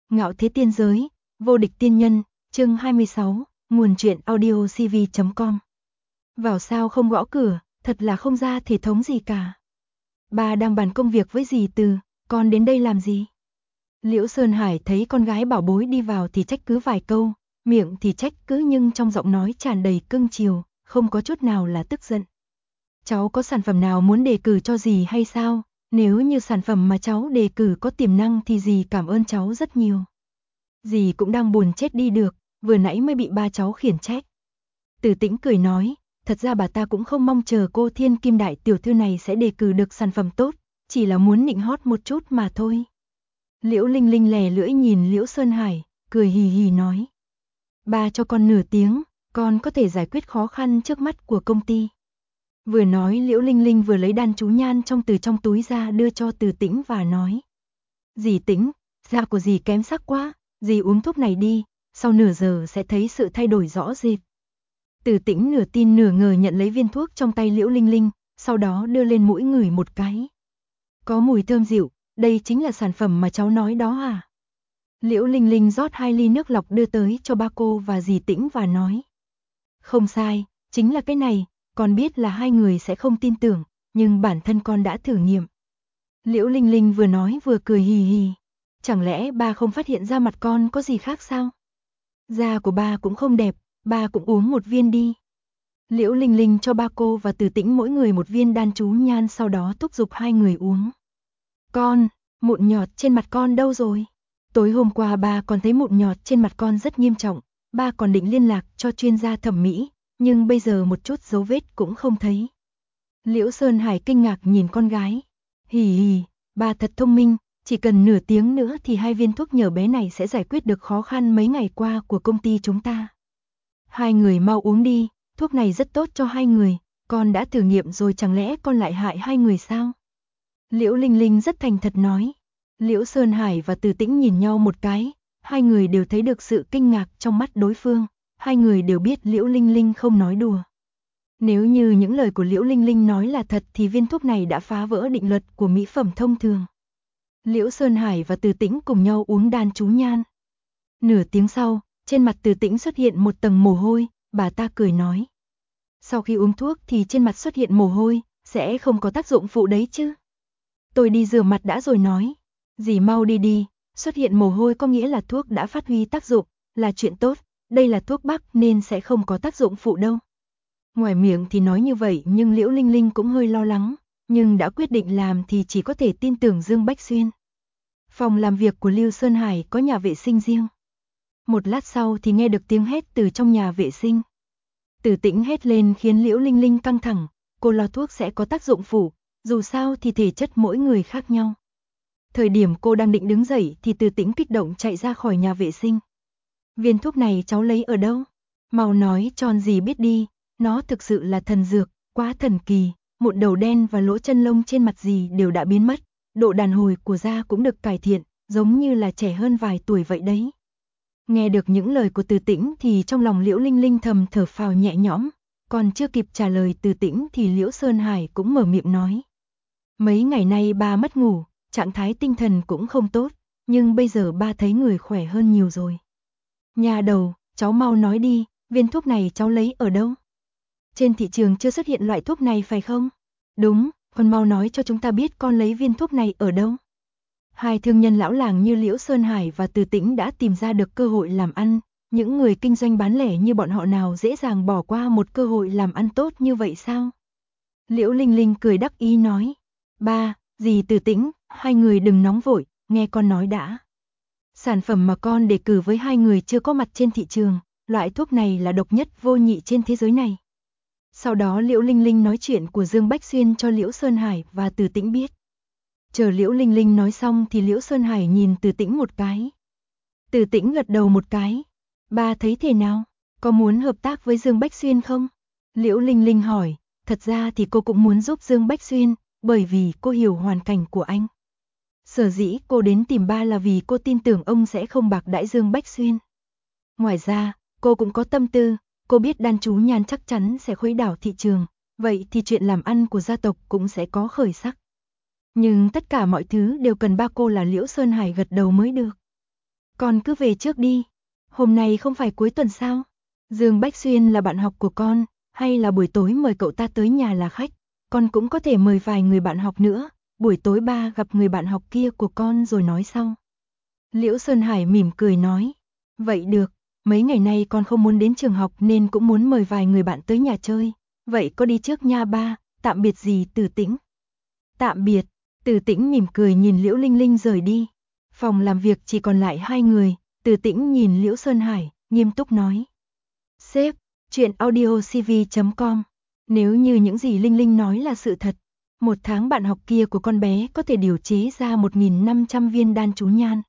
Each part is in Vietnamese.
Ngạo thế tiên giới, vô địch tiên nhân, chương 26, nguồn truyện audio cv.com. Vào sao không gõ cửa, thật là không ra thể thống gì cả. Bà đang bàn công việc với dì Từ, con đến đây làm gì? Liễu Sơn Hải thấy con gái bảo bối đi vào thì trách cứ vài câu, miệng thì trách cứ nhưng trong giọng nói tràn đầy cưng chiều, không có chút nào là tức giận. Cháu có sản phẩm nào muốn đề cử cho dì hay sao? Nếu như sản phẩm mà cháu đề cử có tiềm năng thì dì cảm ơn cháu rất nhiều. Dì cũng đang buồn chết đi được, vừa nãy mới bị ba cháu khiển trách. Từ Tĩnh cười nói, thật ra bà ta cũng không mong chờ cô Thiên Kim đại tiểu thư này sẽ đề cử được sản phẩm tốt, chỉ là muốn nịnh hót một chút mà thôi. Liễu Linh Linh lè lưỡi nhìn Liễu Sơn Hải, cười hì hì nói. Ba cho con nửa tiếng, con có thể giải quyết khó khăn trước mắt của công ty. Vừa nói Liễu Linh Linh vừa lấy đan chú nhan trong túi ra đưa cho Từ Tĩnh và nói. Dì Tĩnh, da của dì kém sắc quá, dì uống thuốc này đi, sau nửa giờ sẽ thấy sự thay đổi rõ rệt. Từ Tĩnh nửa tin nửa ngờ nhận lấy viên thuốc trong tay Liễu Linh Linh, sau đó đưa lên mũi ngửi một cái. Có mùi thơm dịu, đây chính là sản phẩm mà cháu nói đó à? Liễu Linh Linh rót 2 ly nước lọc đưa tới cho ba cô và dì Tĩnh và nói. Không sai, chính là cái này, con biết là hai người sẽ không tin tưởng, nhưng bản thân con đã thử nghiệm. Liễu Linh Linh vừa nói vừa cười hì hì. Chẳng lẽ ba không phát hiện ra mặt con có gì khác sao? Da của ba cũng không đẹp, ba cũng uống một viên đi. Liễu Linh Linh cho ba cô và Từ Tĩnh mỗi người một viên đan chú nhan, sau đó thúc giục hai người uống. Con, mụn nhọt trên mặt con đâu rồi? Tối hôm qua ba còn thấy mụn nhọt trên mặt con rất nghiêm trọng, ba còn định liên lạc cho chuyên gia thẩm mỹ, nhưng bây giờ một chút dấu vết cũng không thấy. Liễu Sơn Hải kinh ngạc nhìn con gái. Hì hì, ba thật thông minh, chỉ cần nửa tiếng nữa thì 2 viên thuốc nhờ bé này sẽ giải quyết được khó khăn mấy ngày qua của công ty chúng ta. Hai người mau uống đi, thuốc này rất tốt cho hai người, con đã thử nghiệm rồi chẳng lẽ con lại hại hai người sao? Liễu Linh Linh rất thành thật nói. Liễu Sơn Hải và Từ Tĩnh nhìn nhau một cái, hai người đều thấy được sự kinh ngạc trong mắt đối phương, hai người đều biết Liễu Linh Linh không nói đùa. Nếu như những lời của Liễu Linh Linh nói là thật thì viên thuốc này đã phá vỡ định luật của mỹ phẩm thông thường. Liễu Sơn Hải và Từ Tĩnh cùng nhau uống đan chú nhan. Nửa tiếng sau, trên mặt Từ Tĩnh xuất hiện một tầng mồ hôi, bà ta cười nói. Sau khi uống thuốc thì trên mặt xuất hiện mồ hôi, sẽ không có tác dụng phụ đấy chứ. Tôi đi rửa mặt đã rồi nói. Dì mau đi đi, xuất hiện mồ hôi có nghĩa là thuốc đã phát huy tác dụng, là chuyện tốt, đây là thuốc bắc nên sẽ không có tác dụng phụ đâu. Ngoài miệng thì nói như vậy nhưng Liễu Linh Linh cũng hơi lo lắng, nhưng đã quyết định làm thì chỉ có thể tin tưởng Dương Bách Xuyên. Phòng làm việc của Lưu Sơn Hải có nhà vệ sinh riêng. Một lát sau thì nghe được tiếng hét từ trong nhà vệ sinh. Từ Tĩnh hét lên khiến Liễu Linh Linh căng thẳng, cô lo thuốc sẽ có tác dụng phụ, dù sao thì thể chất mỗi người khác nhau. Thời điểm cô đang định đứng dậy thì Từ Tĩnh kích động chạy ra khỏi nhà vệ sinh. Viên thuốc này cháu lấy ở đâu? Mau nói cho dì biết đi, nó thực sự là thần dược, quá thần kỳ, mụn đầu đen và lỗ chân lông trên mặt dì đều đã biến mất, độ đàn hồi của da cũng được cải thiện, giống như là trẻ hơn vài tuổi vậy đấy. Nghe được những lời của Từ Tĩnh thì trong lòng Liễu Linh Linh thầm thở phào nhẹ nhõm, còn chưa kịp trả lời Từ Tĩnh thì Liễu Sơn Hải cũng mở miệng nói. Mấy ngày nay ba mất ngủ, trạng thái tinh thần cũng không tốt, nhưng bây giờ ba thấy người khỏe hơn nhiều rồi. Nhà đầu, cháu mau nói đi, viên thuốc này cháu lấy ở đâu? Trên thị trường chưa xuất hiện loại thuốc này phải không? Đúng, con mau nói cho chúng ta biết con lấy viên thuốc này ở đâu. Hai thương nhân lão làng như Liễu Sơn Hải và Từ Tĩnh đã tìm ra được cơ hội làm ăn, những người kinh doanh bán lẻ như bọn họ nào dễ dàng bỏ qua một cơ hội làm ăn tốt như vậy sao? Liễu Linh Linh cười đắc ý nói, ba, dì Từ Tĩnh, hai người đừng nóng vội, nghe con nói đã. Sản phẩm mà con đề cử với hai người chưa có mặt trên thị trường, loại thuốc này là độc nhất vô nhị trên thế giới này. Sau đó Liễu Linh Linh nói chuyện của Dương Bách Xuyên cho Liễu Sơn Hải và Từ Tĩnh biết. Chờ Liễu Linh Linh nói xong thì Liễu Sơn Hải nhìn Từ Tĩnh một cái. Từ Tĩnh gật đầu một cái. Ba thấy thế nào? Có muốn hợp tác với Dương Bách Xuyên không? Liễu Linh Linh hỏi. Thật ra thì cô cũng muốn giúp Dương Bách Xuyên, bởi vì cô hiểu hoàn cảnh của anh. Sở dĩ cô đến tìm ba là vì cô tin tưởng ông sẽ không bạc đãi Dương Bách Xuyên. Ngoài ra, cô cũng có tâm tư, cô biết đan chú nhan chắc chắn sẽ khuấy đảo thị trường, vậy thì chuyện làm ăn của gia tộc cũng sẽ có khởi sắc. Nhưng tất cả mọi thứ đều cần ba cô là Liễu Sơn Hải gật đầu mới được. Con cứ về trước đi. Hôm nay không phải cuối tuần sao? Dương Bách Xuyên là bạn học của con, hay là buổi tối mời cậu ta tới nhà là khách? Con cũng có thể mời vài người bạn học nữa, buổi tối ba gặp người bạn học kia của con rồi nói sau. Liễu Sơn Hải mỉm cười nói, vậy được, mấy ngày nay con không muốn đến trường học nên cũng muốn mời vài người bạn tới nhà chơi, vậy có đi trước nha ba, tạm biệt gì Từ Tĩnh. Tạm biệt, Từ Tĩnh mỉm cười nhìn Liễu Linh Linh rời đi. Phòng làm việc chỉ còn lại hai người, Từ Tĩnh nhìn Liễu Sơn Hải, nghiêm túc nói. Sếp, chuyện audiocv.com, nếu như những gì Linh Linh nói là sự thật, một tháng bạn học kia của con bé có thể điều chế ra 1.500 viên đan chú nhan,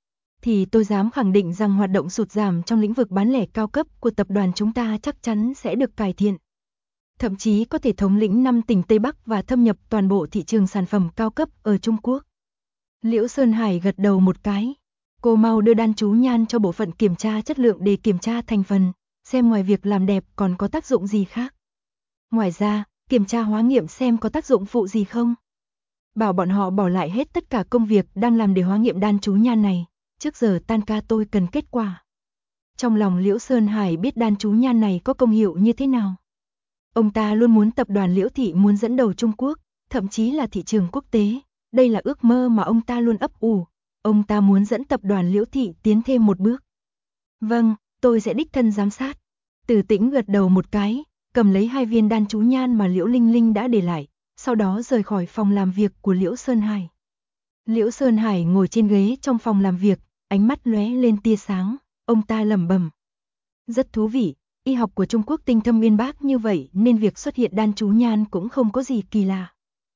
thì tôi dám khẳng định rằng hoạt động sụt giảm trong lĩnh vực bán lẻ cao cấp của tập đoàn chúng ta chắc chắn sẽ được cải thiện. Thậm chí có thể thống lĩnh 5 tỉnh Tây Bắc và thâm nhập toàn bộ thị trường sản phẩm cao cấp ở Trung Quốc. Liễu Sơn Hải gật đầu một cái. Cô mau đưa đan chú nhan cho bộ phận kiểm tra chất lượng để kiểm tra thành phần, xem ngoài việc làm đẹp còn có tác dụng gì khác. Ngoài ra, kiểm tra hóa nghiệm xem có tác dụng phụ gì không. Bảo bọn họ bỏ lại hết tất cả công việc đang làm để hóa nghiệm đan chú nhan này, trước giờ tan ca tôi cần kết quả. Trong lòng Liễu Sơn Hải biết đan chú nhan này có công hiệu như thế nào. Ông ta luôn muốn tập đoàn Liễu Thị muốn dẫn đầu Trung Quốc, thậm chí là thị trường quốc tế. Đây là ước mơ mà ông ta luôn ấp ủ. Ông ta muốn dẫn tập đoàn Liễu Thị tiến thêm một bước. Vâng, tôi sẽ đích thân giám sát. Từ Tĩnh gật đầu một cái, cầm lấy 2 viên đan chú nhan mà Liễu Linh Linh đã để lại, sau đó rời khỏi phòng làm việc của Liễu Sơn Hải. Liễu Sơn Hải ngồi trên ghế trong phòng làm việc, ánh mắt lóe lên tia sáng, ông ta lẩm bẩm. Rất thú vị, y học của Trung Quốc tinh thâm uyên bác như vậy nên việc xuất hiện đan chú nhan cũng không có gì kỳ lạ.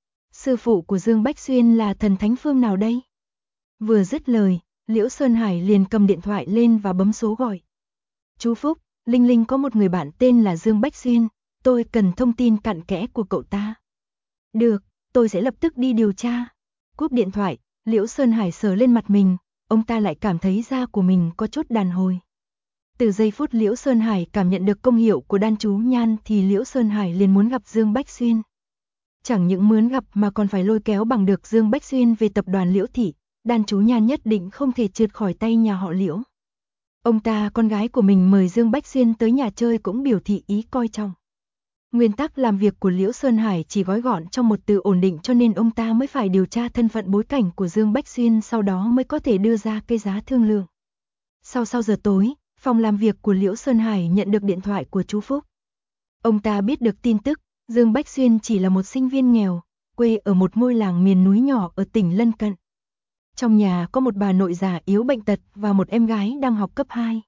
Sư phụ của Dương Bách Xuyên là thần thánh phương nào đây? Vừa dứt lời, Liễu Sơn Hải liền cầm điện thoại lên và bấm số gọi. Chú Phúc, Linh Linh có một người bạn tên là Dương Bách Xuyên, tôi cần thông tin cặn kẽ của cậu ta. Được, tôi sẽ lập tức đi điều tra. Cúp điện thoại, Liễu Sơn Hải sờ lên mặt mình, ông ta lại cảm thấy da của mình có chút đàn hồi. Từ giây phút Liễu Sơn Hải cảm nhận được công hiệu của đan chú nhan thì Liễu Sơn Hải liền muốn gặp Dương Bách Xuyên. Chẳng những muốn gặp mà còn phải lôi kéo bằng được Dương Bách Xuyên về tập đoàn Liễu Thị, đan chú nhan nhất định không thể trượt khỏi tay nhà họ Liễu. Ông ta, con gái của mình mời Dương Bách Xuyên tới nhà chơi cũng biểu thị ý coi trọng. Nguyên tắc làm việc của Liễu Sơn Hải chỉ gói gọn trong một từ ổn định cho nên ông ta mới phải điều tra thân phận bối cảnh của Dương Bách Xuyên sau đó mới có thể đưa ra cái giá thương lượng. Sau giờ tối, phòng làm việc của Liễu Sơn Hải nhận được điện thoại của chú Phúc. Ông ta biết được tin tức, Dương Bách Xuyên chỉ là một sinh viên nghèo, quê ở một ngôi làng miền núi nhỏ ở tỉnh lân cận. Trong nhà có một bà nội già yếu bệnh tật và một em gái đang học cấp 2.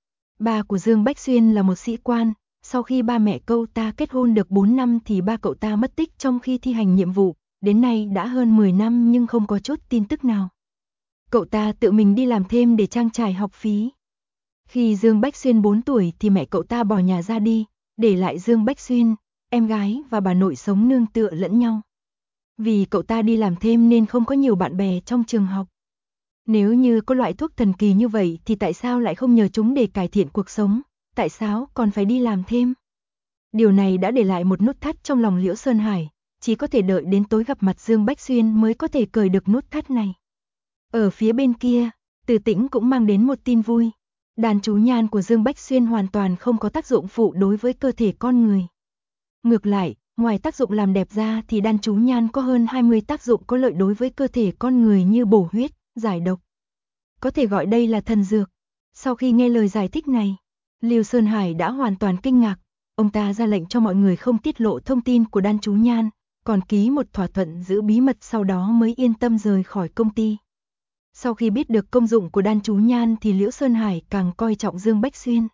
Ba của Dương Bách Xuyên là một sĩ quan, sau khi ba mẹ cậu ta kết hôn được 4 năm thì ba cậu ta mất tích trong khi thi hành nhiệm vụ, đến nay đã hơn 10 năm nhưng không có chút tin tức nào. Cậu ta tự mình đi làm thêm để trang trải học phí. Khi Dương Bách Xuyên 4 tuổi thì mẹ cậu ta bỏ nhà ra đi, để lại Dương Bách Xuyên, em gái và bà nội sống nương tựa lẫn nhau. Vì cậu ta đi làm thêm nên không có nhiều bạn bè trong trường học. Nếu như có loại thuốc thần kỳ như vậy thì tại sao lại không nhờ chúng để cải thiện cuộc sống, tại sao còn phải đi làm thêm? Điều này đã để lại một nút thắt trong lòng Liễu Sơn Hải, chỉ có thể đợi đến tối gặp mặt Dương Bách Xuyên mới có thể cởi được nút thắt này. Ở phía bên kia, Từ Tĩnh cũng mang đến một tin vui. Đan chú nhan của Dương Bách Xuyên hoàn toàn không có tác dụng phụ đối với cơ thể con người. Ngược lại, ngoài tác dụng làm đẹp ra thì đan chú nhan có hơn 20 tác dụng có lợi đối với cơ thể con người như bổ huyết, giải độc. Có thể gọi đây là thần dược. Sau khi nghe lời giải thích này, Liễu Sơn Hải đã hoàn toàn kinh ngạc. Ông ta ra lệnh cho mọi người không tiết lộ thông tin của đan chú nhan, còn ký một thỏa thuận giữ bí mật sau đó mới yên tâm rời khỏi công ty. Sau khi biết được công dụng của đan chú nhan thì Liễu Sơn Hải càng coi trọng Dương Bách Xuyên.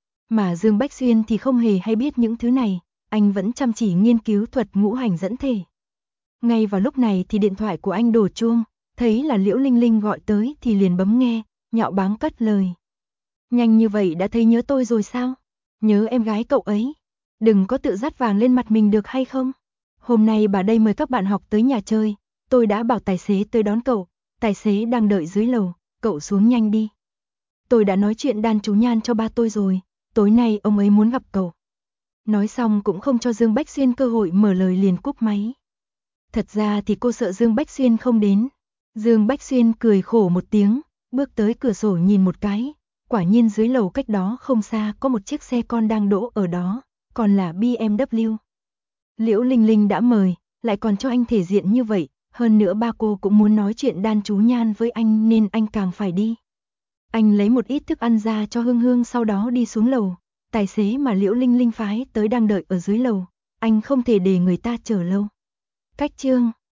Mà Dương Bách Xuyên thì không hề hay biết những thứ này, anh vẫn chăm chỉ nghiên cứu thuật ngũ hành dẫn thể. Ngay vào lúc này thì điện thoại của anh đổ chuông, thấy là Liễu Linh Linh gọi tới thì liền bấm nghe, nhạo báng cất lời. Nhanh như vậy đã thấy nhớ tôi rồi sao? Nhớ em gái cậu ấy. Đừng có tự dắt vàng lên mặt mình được hay không? Hôm nay bà đây mời các bạn học tới nhà chơi, tôi đã bảo tài xế tới đón cậu, tài xế đang đợi dưới lầu, cậu xuống nhanh đi. Tôi đã nói chuyện đan chú nhan cho ba tôi rồi, tối nay ông ấy muốn gặp cậu. Nói xong cũng không cho Dương Bách Xuyên cơ hội mở lời liền cúp máy. Thật ra thì cô sợ Dương Bách Xuyên không đến. Dương Bách Xuyên cười khổ một tiếng, bước tới cửa sổ nhìn một cái, quả nhiên dưới lầu cách đó không xa có một chiếc xe con đang đỗ ở đó, còn là BMW. Liễu Linh Linh đã mời, lại còn cho anh thể diện như vậy, hơn nữa ba cô cũng muốn nói chuyện đan chú nhan với anh nên anh càng phải đi. Anh lấy một ít thức ăn ra cho Hương Hương sau đó đi xuống lầu, tài xế mà Liễu Linh Linh phái tới đang đợi ở dưới lầu, anh không thể để người ta chờ lâu. Cách chương